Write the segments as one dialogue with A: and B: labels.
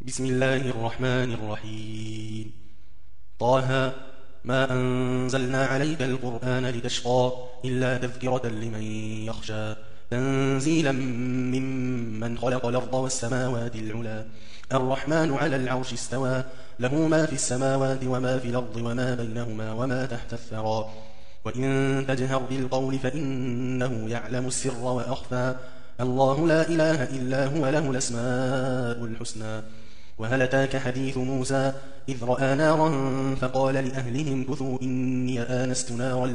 A: بسم الله الرحمن الرحيم. طه ما أنزلنا عليك القرآن لتشقى إلا تذكرة لمن يخشى تنزيلا ممن خلق الأرض والسماوات العلى الرحمن على العرش استوى له ما في السماوات وما في الأرض وما بينهما وما تحت الثرى وإن تجهر بالقول فإنه يعلم السر وأخفى الله لا إله إلا هو له الأسماء الحسنى. وهل أتاك حديث موسى إذ رأى نارا فقال لأهلهم كثوا إني آنست نارا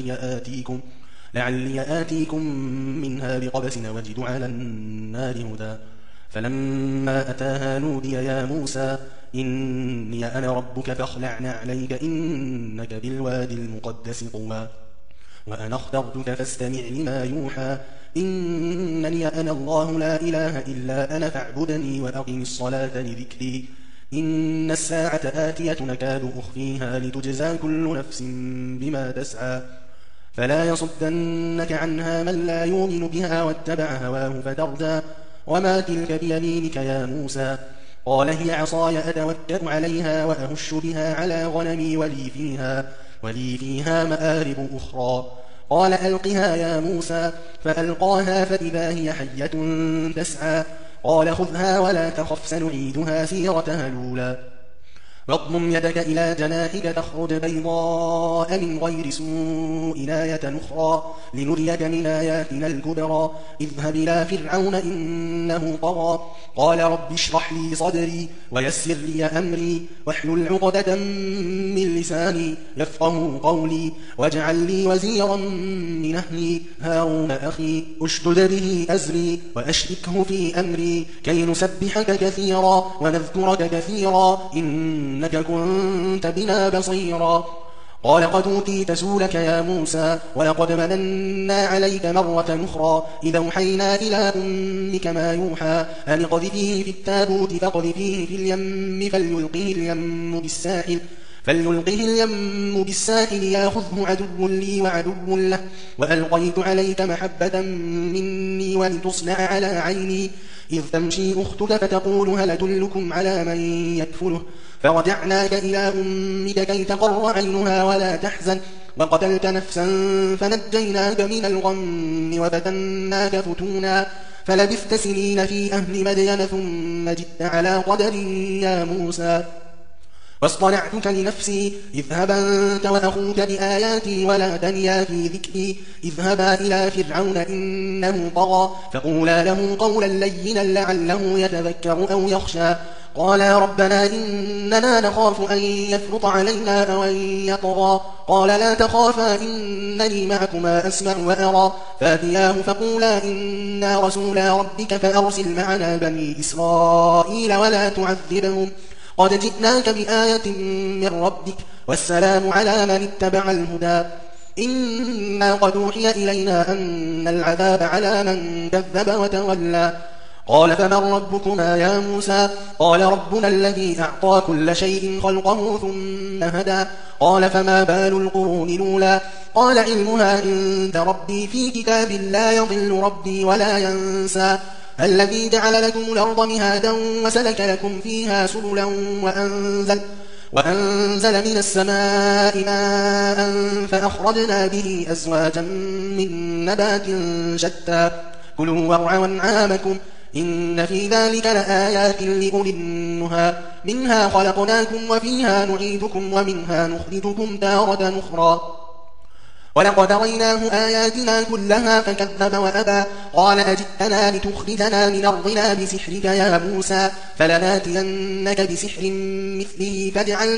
A: لعلي آتيكم منها بقبس وجد على النار هدى فلما أتاها نودي يا موسى إني أنا ربك فاخلع عليك إنك بالوادي المقدس طوى وأنا اخترتك فاستمع لما يوحى إنني أنا الله لا إله إلا أنا فاعبدني وأقم الصلاة لذكري إن الساعة آتية نكاد أخفيها لتجزى كل نفس بما تسعى فلا يصدنك عنها من لا يؤمن بها واتبع هواه فتردى وما تلك بيمينك يا موسى قال هي عصاي أتوكل عليها وأهش بها على غنمي ولي فيها مآرب أخرى قال ألقها يا موسى فألقاها فإذا هي حية تسعى قال خذها ولا تخف سنعيدها سيرتها الأولى واضمم يدك إلى جناحك تخرج بيضاء من غير سوء آية أخرى لنريك من آياتنا الكبرى اذهب إلى فرعون إنه طغى قال رب اشرح لي صدري ويسر لي أمري واحلل عقدة من لساني يفقهوا قولي واجعل لي وزيرا من أهلي هارون أخي اشدد به أزري وأشركه في أمري كي نسبحك كثيرا ونذكرك كثيرا إنك كنت بنا بصيرا قال قد أوتيت سؤلك يا موسى ولقد مننا عليك مرة أخرى إذا أوحينا إلى أمك ما يوحى أن اقذفيه في التابوت فاقذفيه في اليم فليلقه اليم بالساحل ياخذه عدو لي وعدو له وألقيت عليك محبة مني ولتصنع على عيني إذ تمشي أختك فتقول هل أدلكم على من يكفله فرجعناك إلى أمك كي تقر عينها ولا تحزن وقتلت نفسا فنجيناك من الغم وفتناك فتونا فلبثت سنين في أهل مدين ثم جئت على قدر يا موسى واصطنعتك لنفسي اذهب أنت وأخوك بآياتي ولا تنيا في ذكري اذهبا إلى فرعون إنه طغى فقولا له قولا لينا لعله يتذكر أو يخشى قالا ربنا إننا نخاف أن يفرط علينا أو أن يطغى قال لا تخافا إنني معكما أسمع وأرى فاتياه فقولا إنا رسولا ربك فأرسل معنا بني إسرائيل ولا تعذبهم قد جئناك بآية من ربك والسلام على من اتبع الهدى إنا قد أوحي إلينا أن العذاب على من كذب وتولى قال فمن ربكما يا موسى قال ربنا الذي أعطى كل شيء خلقه ثم هدى قال فما بال القرون الأولى قال علمها عند ربي في كتاب لا يضل ربي ولا ينسى الذي جعل لكم الأرض مهادا وسلك لكم فيها سبلا وأنزل من السماء ماء فأخرجنا به أزواجا من نبات شتى كلوا وارعوا أنعامكم إن في ذلك لآيات لأولي النهى منها خلقناكم وفيها نعيدكم ومنها نخرجكم تارة أخرى ولقد ريناه آياتنا كلها فكذب وأبى قال أجئتنا لتخرجنا من أرضنا بسحرك يا موسى فلناتينك بسحر مثله فاجعل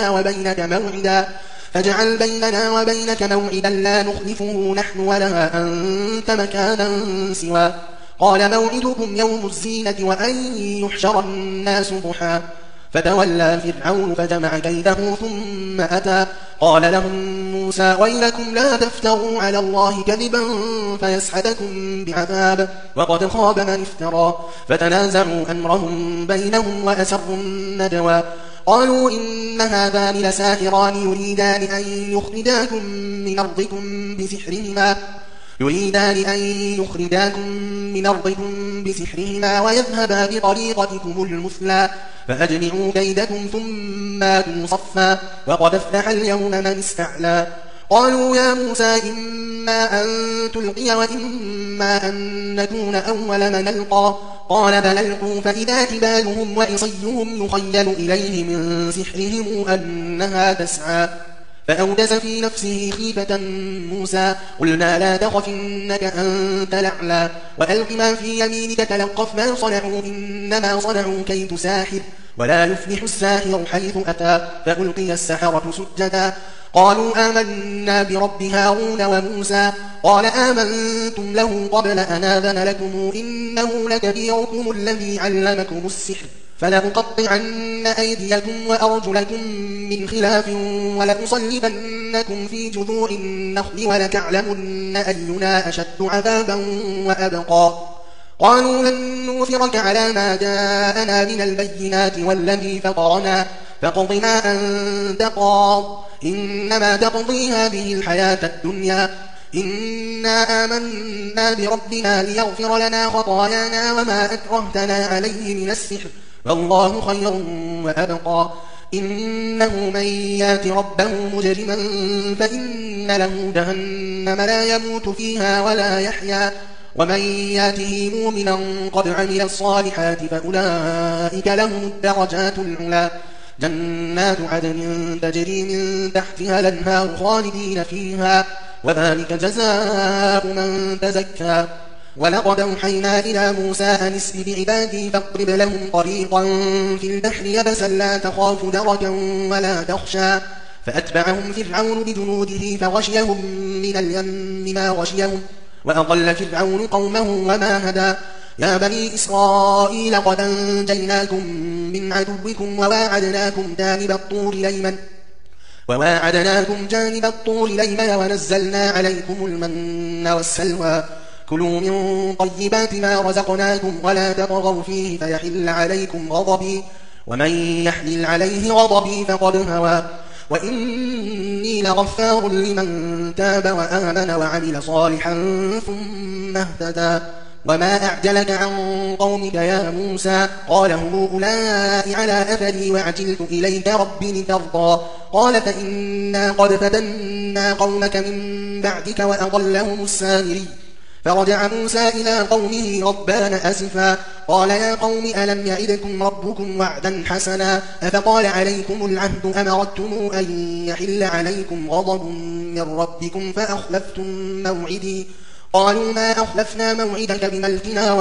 A: بيننا وبينك موعدا لا نخلفه نحن ولا أنت مكانا سوى قال موعدكم يوم الزينة وأن يحشر الناس ضحى فتولى فرعون فجمع كيده ثم أتى قال لهم موسى ويلكم لا تفتروا على الله كذبا فيسحتكم بعذاب وقد خاب من افترى فتنازعوا أمرهم بينهم وأسروا النجوى قالوا إن هذان لساحران يريدان أن يخرجاكم من أرضكم بسحرهما يريدان أن يخرجاكم من أرضكم بسحرهما ويذهبا بطريقتكم المثلى فأجمعوا كيدكم ثم آتوا صفا وقد أفلح اليوم من استعلى قالوا يا موسى إما أن تلقي وإما أن نكون أول من ألقى قال بل ألقوا فإذا حبالهم وعصيهم يخيل إليه من سحرهم أنها تسعى فأوجس في نفسه خيفة موسى قلنا لا تخف إنك أنت الأعلى وألق ما في يمينك تلقف ما صنعوا إنما صنعوا كيد ساحر ولا يفلح الساحر حيث أتى فألقي السحرة سجدا قالوا آمنا برب هارون وموسى قال آمنتم له قبل أن آذن لكم إنه لكبيركم الذي علمكم السحر فلأقطعن أيديكم وأرجلكم من خلاف ولأصلبنكم في جذوع النخل ولتعلمن أينا أشد عذابا وأبقى قالوا لن نؤثرك على ما جاءنا من البينات والذي فطرنا فاقض ما أنت قاض إنما تقضي هذه الحياة الدنيا إنا آمنا بربنا ليغفر لنا خطايانا وما أكرهتنا عليه من السحر والله خير وأبقى إنه من يات ربه مجرما فإن له جهنم لا يموت فيها ولا يحيا ومن ياته مؤمنا قد عمل الصالحات فأولئك لهم الدرجات العلى جنات عدن تجري من تحتها الأنهار خالدين فيها وذلك جزاء من تزكى ولقد أوحينا إلى موسى أن اسر بعبادي فاضرب لهم طريقا في البحر يبسا لا تخاف دركا ولا تخشى فأتبعهم فرعون بجنوده فغشيهم من اليم ما غشيهم وأضل فرعون قومه وما هدى يا بني إسرائيل قد أنجيناكم من عدوكم وواعدناكم جانب الطور الأيمن ونزلنا عليكم المن والسلوى كلوا من طيبات ما رزقناكم ولا تطغوا فيه فيحل عليكم غضبي ومن يحلل عليه غضبي فقد هوى وإني لغفار لمن تاب وآمن وعمل صالحا ثم اهتدى وما أعجلك عن قومك يا موسى قال هم أولئك على أثري وعجلت إليك رب لترضى قال فإنا قد فتنا قومك من بعدك وأضلهم السامري فرجع موسى إلى قومه غضبان أسفا قال يا قوم ألم يعدكم ربكم وعدا حسنا أفطال عليكم العهد أمرتم أن يحل عليكم غضب من ربكم فأخلفتم موعدي قالوا ما أخلفنا موعدك بملكنا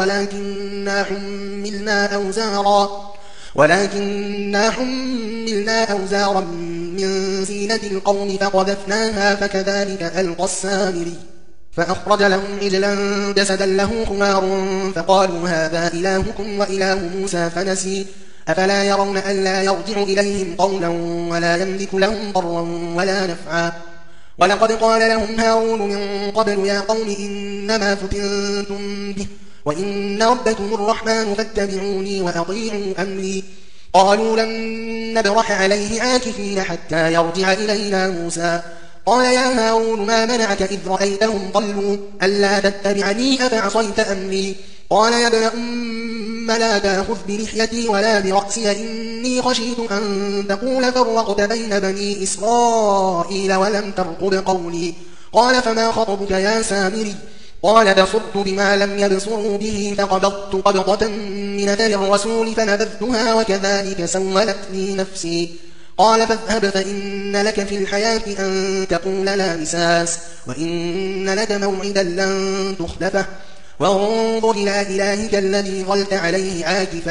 A: ولكننا حملنا أوزارا من زينة القوم فقذفناها فكذلك ألقى السامري فأخرج لهم عجلا جسدا له خوار فقالوا هذا إلهكم وإله موسى فنسي أفلا يرون ألا يرجع إليهم قولا ولا يملك لهم ضرا ولا نفعا ولقد قال لهم هارون من قبل يا قوم إنما فتنتم به وإن ربكم الرحمن فاتبعوني وأطيعوا أمري قالوا لن نبرح عليه عاكفين حتى يرجع إلينا موسى قال يا هارون ما منعك إذ رأيتهم ضلوا ألا تتبعني أفعصيت أمري قال يا ابن أم لا تأخذ بلحيتي ولا برأسي إني خشيت أن تقول فرقت بين بني إسرائيل ولم ترقب قولي قال فما خطبك يا سامري قال بصرت بما لم يبصروا به فقبضت قبضة من أثر الرسول فنبذتها وكذلك سولت لي نفسي قال فاذهب فإن لك في الحياة أن تقول لا مساس وإن لك موعدا لن تخلفه وانظر إلى إلهك الذي ظلت عليه عاكفا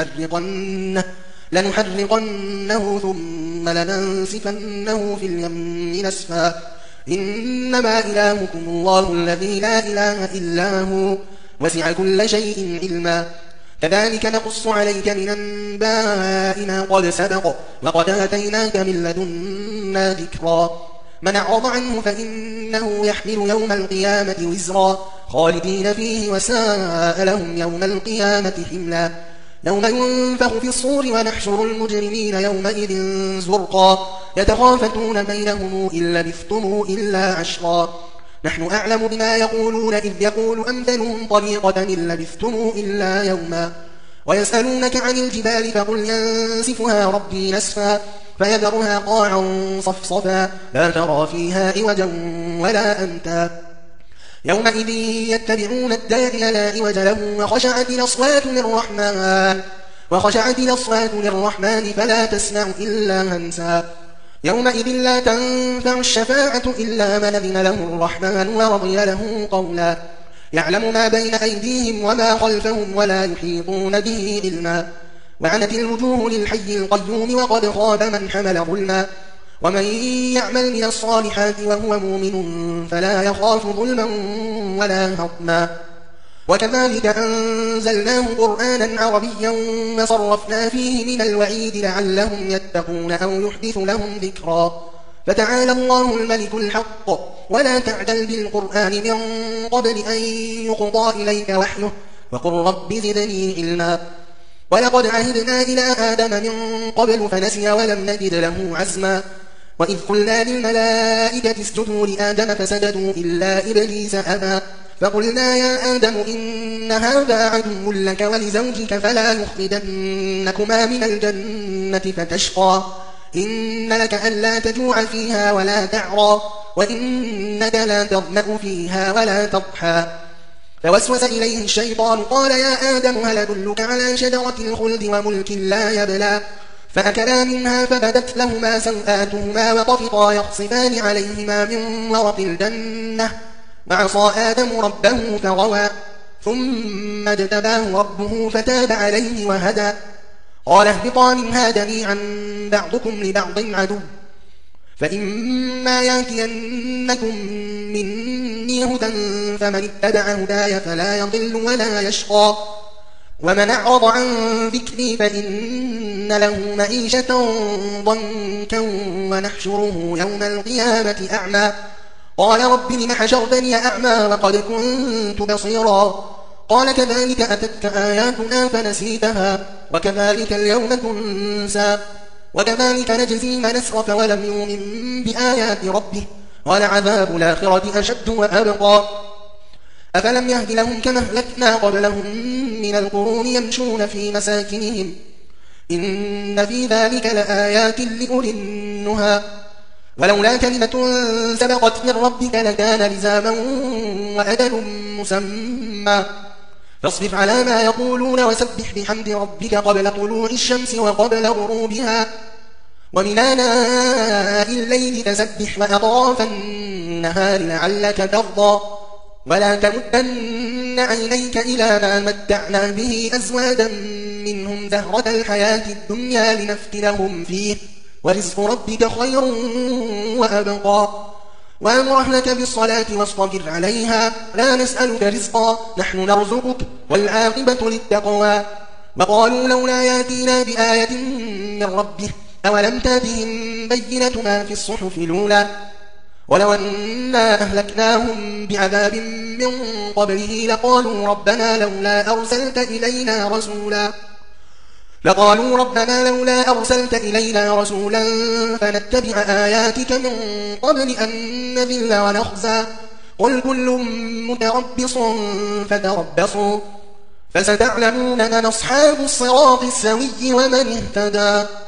A: لنحرقنه ثم لننسفنه في اليم نسفا إنما إلهكم الله الذي لا إله إلا هو وسع كل شيء علما كذلك نقص عليك من أنباء ما قد سبق وقد آتيناك من لدنا ذكرا من أعرض عنه فإنه يحمل يوم القيامة وزرا خالدين فيه وساء لهم يوم القيامة حملا يوم ينفخ في الصور ونحشر المجرمين يومئذ زرقا يتخافتون بينهم إن لبثتم إلا عشرا نحن أعلم بما يقولون إذ يقول أمثلهم طريقة إن لبثتم إلا يوما ويسألونك عن الجبال فقل ينسفها ربي نسفا فيذرها قاعا صفصفا لا ترى فيها عوجا ولا أمتا يومئذ يتبعون الداعي لا عوج له وخشعت الأصوات للرحمن فلا تسمع إلا همسا يومئذ لا تنفع الشفاعة إلا من أذن له الرحمن ورضي له قولا يعلم ما بين أيديهم وما خلفهم ولا يحيطون به علما وعنت الوجوه للحي القيوم وقد خاب من حمل ظلما ومن يعمل من الصالحات وهو مؤمن فلا يخاف ظلما ولا هضما وكذلك أنزلناه قرآنا عربيا وصرفنا فيه من الوعيد لعلهم يتقون أو يحدث لهم ذكرا فتعالى الله الملك الحق ولا تعجل بالقرآن من قبل أن يقضى إليك وحيه وقل رب زدني علما ولقد عهدنا إلى آدم من قبل فنسي ولم نجد له عزما وإذ قلنا للملائكة اسجدوا لآدم فسجدوا إلا إبليس أبى فقلنا يا آدم إن هذا عدو لك ولزوجك فلا يخرجنكما من الجنة فتشقى إن لك ألا تجوع فيها ولا تعرى وإنك لا تظمأ فيها ولا تضحى فوسوس إليه الشيطان قال يا آدم هل أدلك على شجرة الخلد وملك لا يبلى فأكلا منها فبدت لهما سوآتهما وطفقا يخصفان عليهما من ورق الجنة وعصى آدم ربه فغوى ثم اجتباه ربه فتاب عليه وهدى قال اهبطا منها جميعا بعضكم لبعض عدو فإما يأتينكم مني هدى فمن اتبع هداي فلا يضل ولا يشقى ومن أعرض عن ذكري فإن له معيشة ضنكا ونحشره يوم القيامة أعمى قال رب لم حشرتني أعمى وقد كنت بصيرا قال كذلك أتتك آياتنا فنسيتها وكذلك اليوم تنسى وكذلك نجزي من أسرف ولم يؤمن بآيات ربه ولعذاب الآخرة أشد وأبقى أفلم يهد لهم كما أهلكنا قبلهم من القرون يمشون في مساكنهم إن في ذلك لآيات لأولي النهى ولولا كلمة سبقت من ربك لكان لزاما وأجل مسمى فاصبر على ما يقولون وسبح بحمد ربك قبل طلوع الشمس وقبل غروبها ومن آناء الليل فسبح وأطراف النهار لعلك ترضى ولا تمدن عينيك إلى ما متعنا به أزواجا منهم زهرة الحياة الدنيا لنفتنهم فيه ورزق ربك خير وأبقى وأمر أهلك بالصلاة واصطبر عليها لا نسألك رزقا نحن نرزقك والعاقبة للتقوى وقالوا لولا ياتينا بآية من ربه أولم تاتهم بينة ما في الصحف الأولى ولو أنا أهلكناهم بعذاب من قبله لقالوا ربنا لولا أرسلت إلينا رسولا فنتبع آياتك من قبل أن نذل ونخزى قل كل متربص فتربصوا فستعلمون من أصحاب الصراط السوي ومن اهتدى